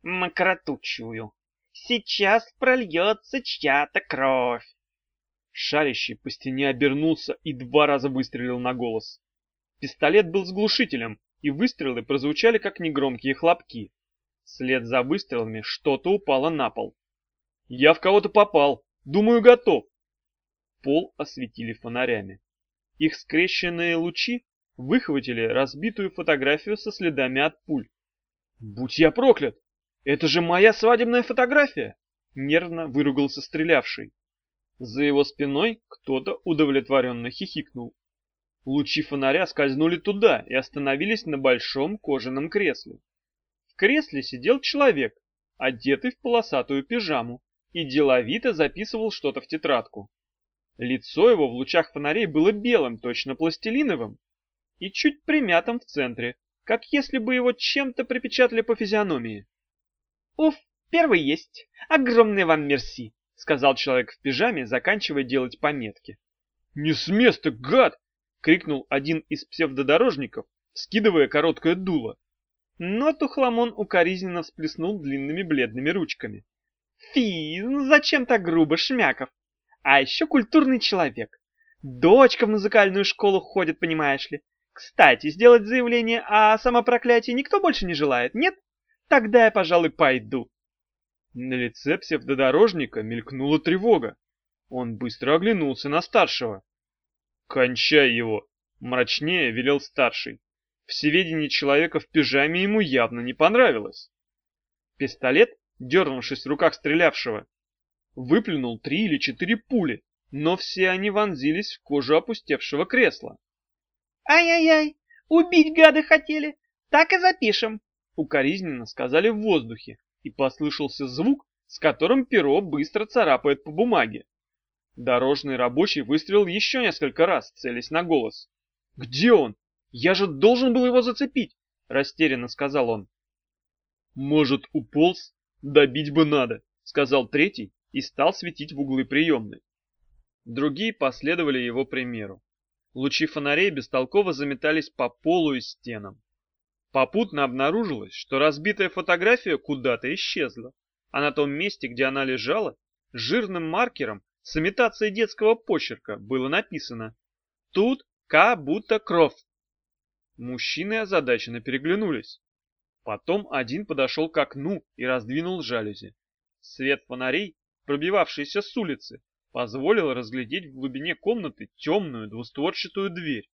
Мокроту чую. Сейчас прольется чья-то кровь. Шарящий по стене обернулся и 2 раза выстрелил на голос. Пистолет был с глушителем, и выстрелы прозвучали как негромкие хлопки. Вслед за выстрелами что-то упало на пол. «Я в кого-то попал. Думаю, готов». Пол осветили фонарями. Их скрещенные лучи выхватили разбитую фотографию со следами от пуль. «Будь я проклят! Это же моя свадебная фотография!» Нервно выругался стрелявший. За его спиной кто-то удовлетворенно хихикнул. Лучи фонаря скользнули туда и остановились на большом кожаном кресле. В кресле сидел человек, одетый в полосатую пижаму, и деловито записывал что-то в тетрадку. Лицо его в лучах фонарей было белым, точно пластилиновым, и чуть примятым в центре, как если бы его чем-то припечатали по физиономии. Уф, первый есть. Огромное вам мерси, сказал человек в пижаме, заканчивая делать пометки. «Не с места, гад!» — крикнул один из псевдодорожников, вскидывая короткое дуло. Но Тухламон укоризненно всплеснул длинными бледными ручками. Фи, ну зачем так грубо, Шмяков? А еще культурный человек. Дочка в музыкальную школу ходит, понимаешь ли. Кстати, сделать заявление о самопроклятии никто больше не желает, нет? Тогда я, пожалуй, пойду. На лице псевдодорожника мелькнула тревога. Он быстро оглянулся на старшего. «Кончай его!» — мрачнее велел старший. Всеведение человека в пижаме ему явно не понравилось. Пистолет, дернувшись в руках стрелявшего, выплюнул 3 или 4 пули, но все они вонзились в кожу опустевшего кресла. «Ай-яй-яй, убить гады хотели, так и запишем», — укоризненно сказали в воздухе, и послышался звук, с которым перо быстро царапает по бумаге. Дорожный рабочий выстрелил еще несколько раз, целясь на голос. «Где он? Я же должен был его зацепить!» — растерянно сказал он. «Может, уполз? Добить бы надо», — сказал третий и стал светить в углы приемной. Другие последовали его примеру. Лучи фонарей бестолково заметались по полу и стенам. Попутно обнаружилось, что разбитая фотография куда-то исчезла, а на том месте, где она лежала, жирным маркером с имитацией детского почерка было написано «Тут будто кровь». Мужчины озадаченно переглянулись. Потом один подошел к окну и раздвинул жалюзи. Свет фонарей, пробивавшийся с улицы, позволил разглядеть в глубине комнаты темную двустворчатую дверь.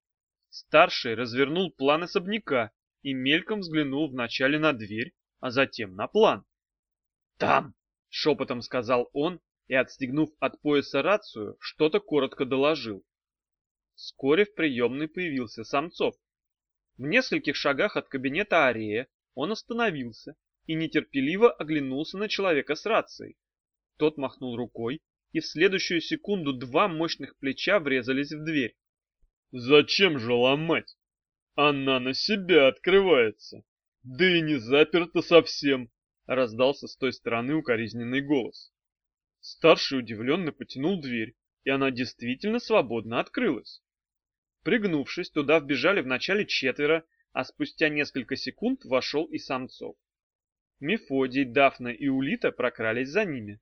Старший развернул план особняка и мельком взглянул вначале на дверь, а затем на план. «Там!» — шепотом сказал он и, отстегнув от пояса рацию, что-то коротко доложил. Вскоре в приемной появился Самцов. В нескольких шагах от кабинета Арея он остановился и нетерпеливо оглянулся на человека с рацией. Тот махнул рукой, и в следующую секунду 2 мощных плеча врезались в дверь. «Зачем же ломать? Она на себя открывается. Да и не заперта совсем», — раздался с той стороны укоризненный голос. Старший удивленно потянул дверь, и она действительно свободно открылась. Пригнувшись, туда вбежали вначале 4, а спустя несколько секунд вошел и Самцов. Мефодий, Дафна и Улита прокрались за ними.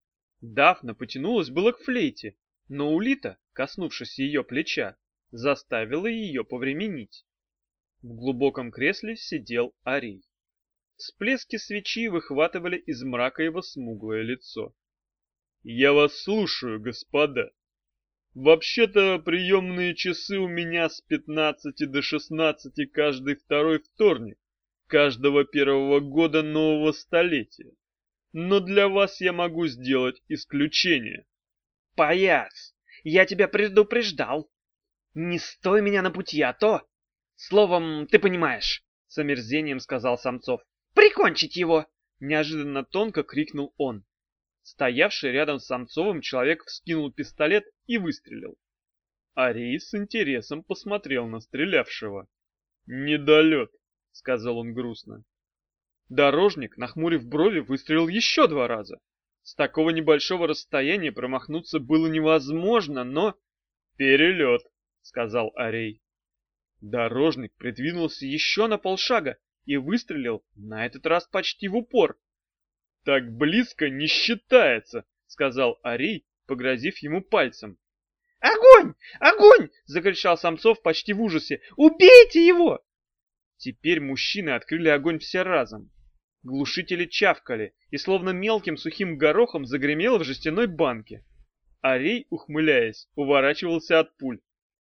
Дафна потянулась было к флейте, но Улита, коснувшись ее плеча, заставила ее повременить. В глубоком кресле сидел Арий. Всплески свечи выхватывали из мрака его смуглое лицо. «Я вас слушаю, господа. Вообще-то приемные часы у меня с 15 до 16 каждый второй вторник, каждого первого года нового столетия. Но для вас я могу сделать исключение». «Паяц, я тебя предупреждал. Не стой меня на пути, а то... Словом, ты понимаешь», — с омерзением сказал Самцов. «Прикончить его!» — неожиданно тонко крикнул он. Стоявший рядом с Самцовым человек вскинул пистолет и выстрелил. Арей с интересом посмотрел на стрелявшего. «Недолет», — сказал он грустно. Дорожник, нахмурив брови, выстрелил еще 2 раза. С такого небольшого расстояния промахнуться было невозможно, но... «Перелет», — сказал Арей. Дорожник придвинулся еще на полшага и выстрелил на этот раз почти в упор. «Так близко не считается», — сказал Арей, погрозив ему пальцем. «Огонь! Огонь!» — закричал Самцов почти в ужасе. «Убейте его!» Теперь мужчины открыли огонь все разом. Глушители чавкали, и словно мелким сухим горохом загремело в жестяной банке. Арей, ухмыляясь, уворачивался от пуль.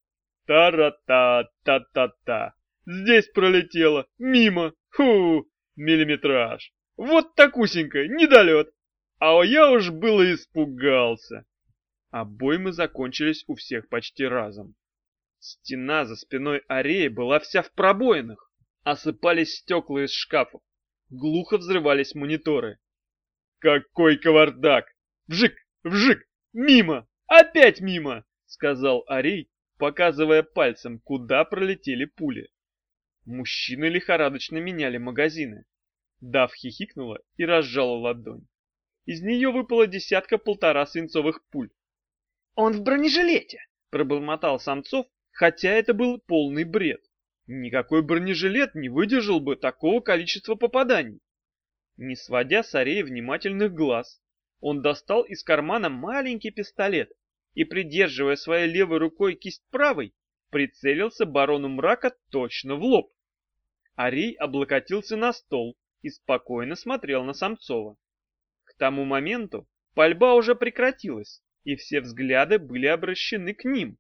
«Та-ра-та-та-та-та! Здесь пролетело! Мимо! Фу! Миллиметраж! Вот такусенько, недолет! А я уж было испугался!» Обоймы закончились у всех почти разом. Стена за спиной Арея была вся в пробоинах. Осыпались стекла из шкафов. Глухо взрывались мониторы. «Какой кавардак! Вжик! Вжик! Мимо! Опять мимо!» — сказал Арей, показывая пальцем, куда пролетели пули. Мужчины лихорадочно меняли магазины. Дав хихикнула и разжала ладонь. Из нее выпало 10-1.5 свинцовых пуль. «Он в бронежилете!» — пробормотал Самцов, хотя это был полный бред. Никакой бронежилет не выдержал бы такого количества попаданий. Не сводя с Арея внимательных глаз, он достал из кармана маленький пистолет и, придерживая своей левой рукой кисть правой, прицелился барону мрака точно в лоб. Арей облокотился на стол и спокойно смотрел на Самцова. К тому моменту пальба уже прекратилась, и все взгляды были обращены к ним.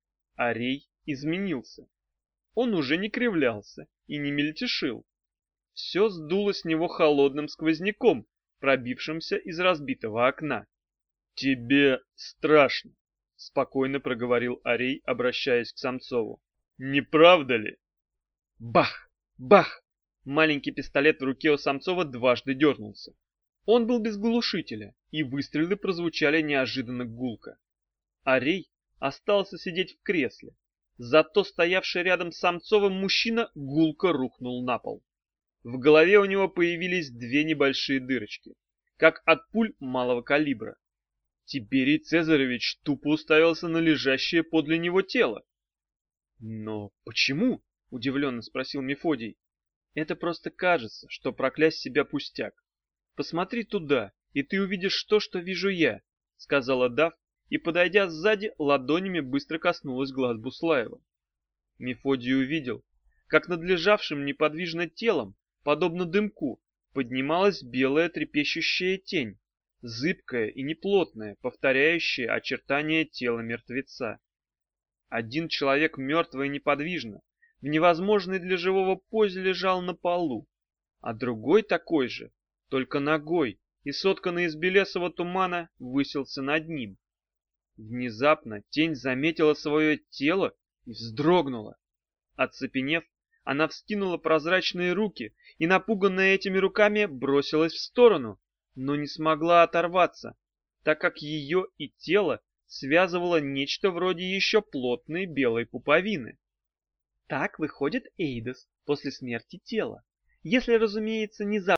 Арей изменился. Он уже не кривлялся и не мельтешил. Все сдуло с него холодным сквозняком, пробившимся из разбитого окна. «Тебе страшно», — спокойно проговорил Арей, обращаясь к Самцову. «Не правда ли?» Бах! Бах! Маленький пистолет в руке у Самцова дважды дернулся. Он был без глушителя, и выстрелы прозвучали неожиданно гулко. Арей остался сидеть в кресле. Зато стоявший рядом с Самцовым мужчина гулко рухнул на пол. В голове у него появились две небольшие дырочки, как от пуль малого калибра. Тиберий Цезаревич тупо уставился на лежащее подле него тело. «Но почему?» — удивленно спросил Мефодий. «Это просто кажется, что проклясть себя пустяк. Посмотри туда, и ты увидишь то, что вижу я», — сказала Дав, и, подойдя сзади, ладонями быстро коснулась глаз Буслаева. Мефодий увидел, как над лежавшим неподвижно телом, подобно дымку, поднималась белая трепещущая тень, зыбкая и неплотная, повторяющая очертания тела мертвеца. Один человек мертво и неподвижно, в невозможной для живого позе лежал на полу, а другой такой же, только ногой и сотканный из белесого тумана, высился над ним. Внезапно тень заметила свое тело и вздрогнула. Оцепенев, она вскинула прозрачные руки и, напуганная этими руками, бросилась в сторону, но не смогла оторваться, так как ее и тело связывало нечто вроде еще плотной белой пуповины. Так выходит Эйдос после смерти тела, если, разумеется, не